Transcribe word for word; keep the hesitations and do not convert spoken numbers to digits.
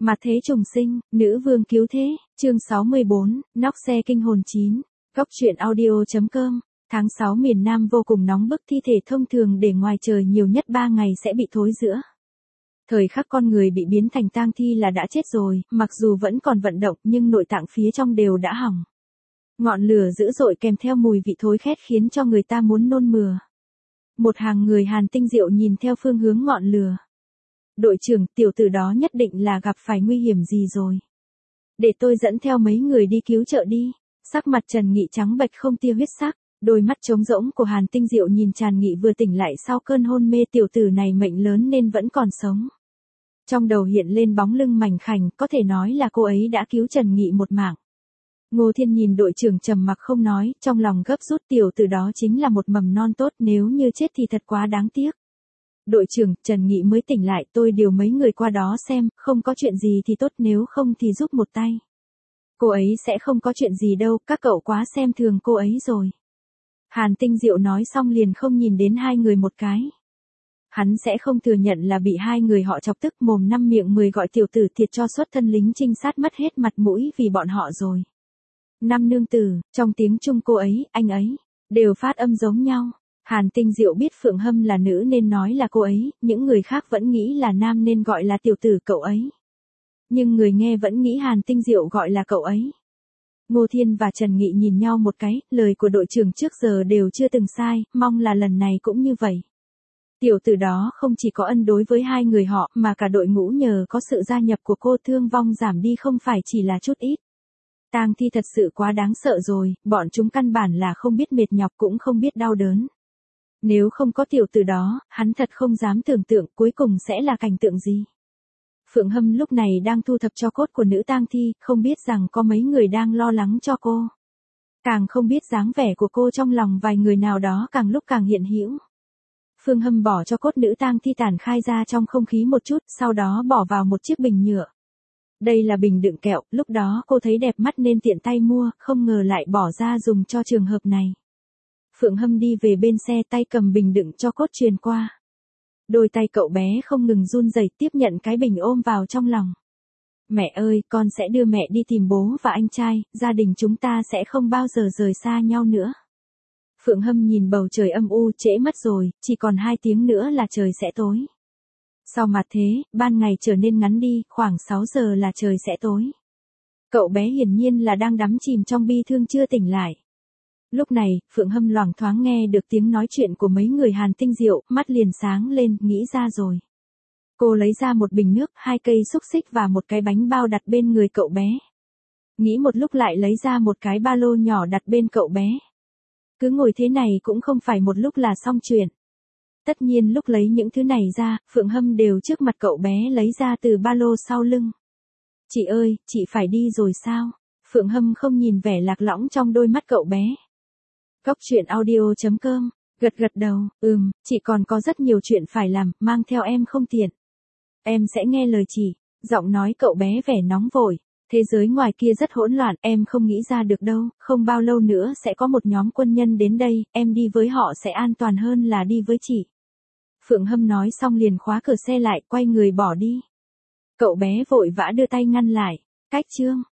Mặt thế trùng sinh, nữ vương cứu thế, chương sáu mươi bốn, nóc xe kinh hồn chín. Góc truyện audio.com. Tháng sáu miền Nam vô cùng nóng bức, thi thể thông thường để ngoài trời nhiều nhất ba ngày sẽ bị thối rữa. Thời khắc con người bị biến thành tang thi là đã chết rồi, mặc dù vẫn còn vận động nhưng nội tạng phía trong đều đã hỏng. Ngọn lửa dữ dội kèm theo mùi vị thối khét khiến cho người ta muốn nôn mửa. Một hàng người Hàn Tinh Diệu nhìn theo phương hướng ngọn lửa. Đội trưởng, tiểu tử đó nhất định là gặp phải nguy hiểm gì rồi. Để tôi dẫn theo mấy người đi cứu trợ đi. Sắc mặt Trần Nghị trắng bệch không tia huyết sắc, đôi mắt trống rỗng của Hàn Tinh Diệu nhìn Tràn Nghị vừa tỉnh lại sau cơn hôn mê, tiểu tử này mệnh lớn nên vẫn còn sống. Trong đầu hiện lên bóng lưng mảnh khảnh, có thể nói là cô ấy đã cứu Trần Nghị một mạng. Ngô Thiên nhìn đội trưởng trầm mặc không nói, trong lòng gấp rút, tiểu tử đó chính là một mầm non tốt, nếu như chết thì thật quá đáng tiếc. Đội trưởng, Trần Nghị mới tỉnh lại, tôi điều mấy người qua đó xem, không có chuyện gì thì tốt, nếu không thì giúp một tay. Cô ấy sẽ không có chuyện gì đâu, các cậu quá xem thường cô ấy rồi. Hàn Tinh Diệu nói xong liền không nhìn đến hai người một cái. Hắn sẽ không thừa nhận là bị hai người họ chọc tức, mồm năm miệng mười gọi tiểu tử thiệt cho xuất thân lính trinh sát mất hết mặt mũi vì bọn họ rồi. Năm nương tử, trong tiếng Trung cô ấy, anh ấy, đều phát âm giống nhau. Hàn Tinh Diệu biết Phượng Hâm là nữ nên nói là cô ấy, những người khác vẫn nghĩ là nam nên gọi là tiểu tử cậu ấy. Nhưng người nghe vẫn nghĩ Hàn Tinh Diệu gọi là cậu ấy. Ngô Thiên và Trần Nghị nhìn nhau một cái, lời của đội trưởng trước giờ đều chưa từng sai, mong là lần này cũng như vậy. Tiểu tử đó không chỉ có ân đối với hai người họ mà cả đội ngũ nhờ có sự gia nhập của cô thương vong giảm đi không phải chỉ là chút ít. Tang thi thật sự quá đáng sợ rồi, bọn chúng căn bản là không biết mệt nhọc cũng không biết đau đớn. Nếu không có tiểu tử đó, hắn thật không dám tưởng tượng cuối cùng sẽ là cảnh tượng gì. Phượng Hâm lúc này đang thu thập tro cốt của nữ tang thi, không biết rằng có mấy người đang lo lắng cho cô. Càng không biết dáng vẻ của cô trong lòng vài người nào đó càng lúc càng hiện hữu. Phương Hâm bỏ tro cốt nữ tang thi tản khai ra trong không khí một chút, sau đó bỏ vào một chiếc bình nhựa. Đây là bình đựng kẹo, lúc đó cô thấy đẹp mắt nên tiện tay mua, không ngờ lại bỏ ra dùng cho trường hợp này. Phượng Hâm đi về bên xe, tay cầm bình đựng tro cốt truyền qua. Đôi tay cậu bé không ngừng run rẩy tiếp nhận cái bình ôm vào trong lòng. Mẹ ơi, con sẽ đưa mẹ đi tìm bố và anh trai, gia đình chúng ta sẽ không bao giờ rời xa nhau nữa. Phượng Hâm nhìn bầu trời âm u, trễ mất rồi, chỉ còn hai tiếng nữa là trời sẽ tối. Sau mặt thế, ban ngày trở nên ngắn đi, khoảng sáu giờ là trời sẽ tối. Cậu bé hiển nhiên là đang đắm chìm trong bi thương chưa tỉnh lại. Lúc này, Phượng Hâm loảng thoáng nghe được tiếng nói chuyện của mấy người Hàn Tinh Diệu, mắt liền sáng lên, nghĩ ra rồi. Cô lấy ra một bình nước, hai cây xúc xích và một cái bánh bao đặt bên người cậu bé. Nghĩ một lúc lại lấy ra một cái ba lô nhỏ đặt bên cậu bé. Cứ ngồi thế này cũng không phải một lúc là xong chuyện. Tất nhiên lúc lấy những thứ này ra, Phượng Hâm đều trước mặt cậu bé lấy ra từ ba lô sau lưng. Chị ơi, chị phải đi rồi sao? Phượng Hâm không nhìn vẻ lạc lõng trong đôi mắt cậu bé. Góc truyện audio.com, gật gật đầu, ừm, chị còn có rất nhiều chuyện phải làm, mang theo em không tiện. Em sẽ nghe lời chị, giọng nói cậu bé vẻ nóng vội. Thế giới ngoài kia rất hỗn loạn, em không nghĩ ra được đâu, không bao lâu nữa sẽ có một nhóm quân nhân đến đây, em đi với họ sẽ an toàn hơn là đi với chị. Phượng Hâm nói xong liền khóa cửa xe lại, quay người bỏ đi. Cậu bé vội vã đưa tay ngăn lại, cách chương.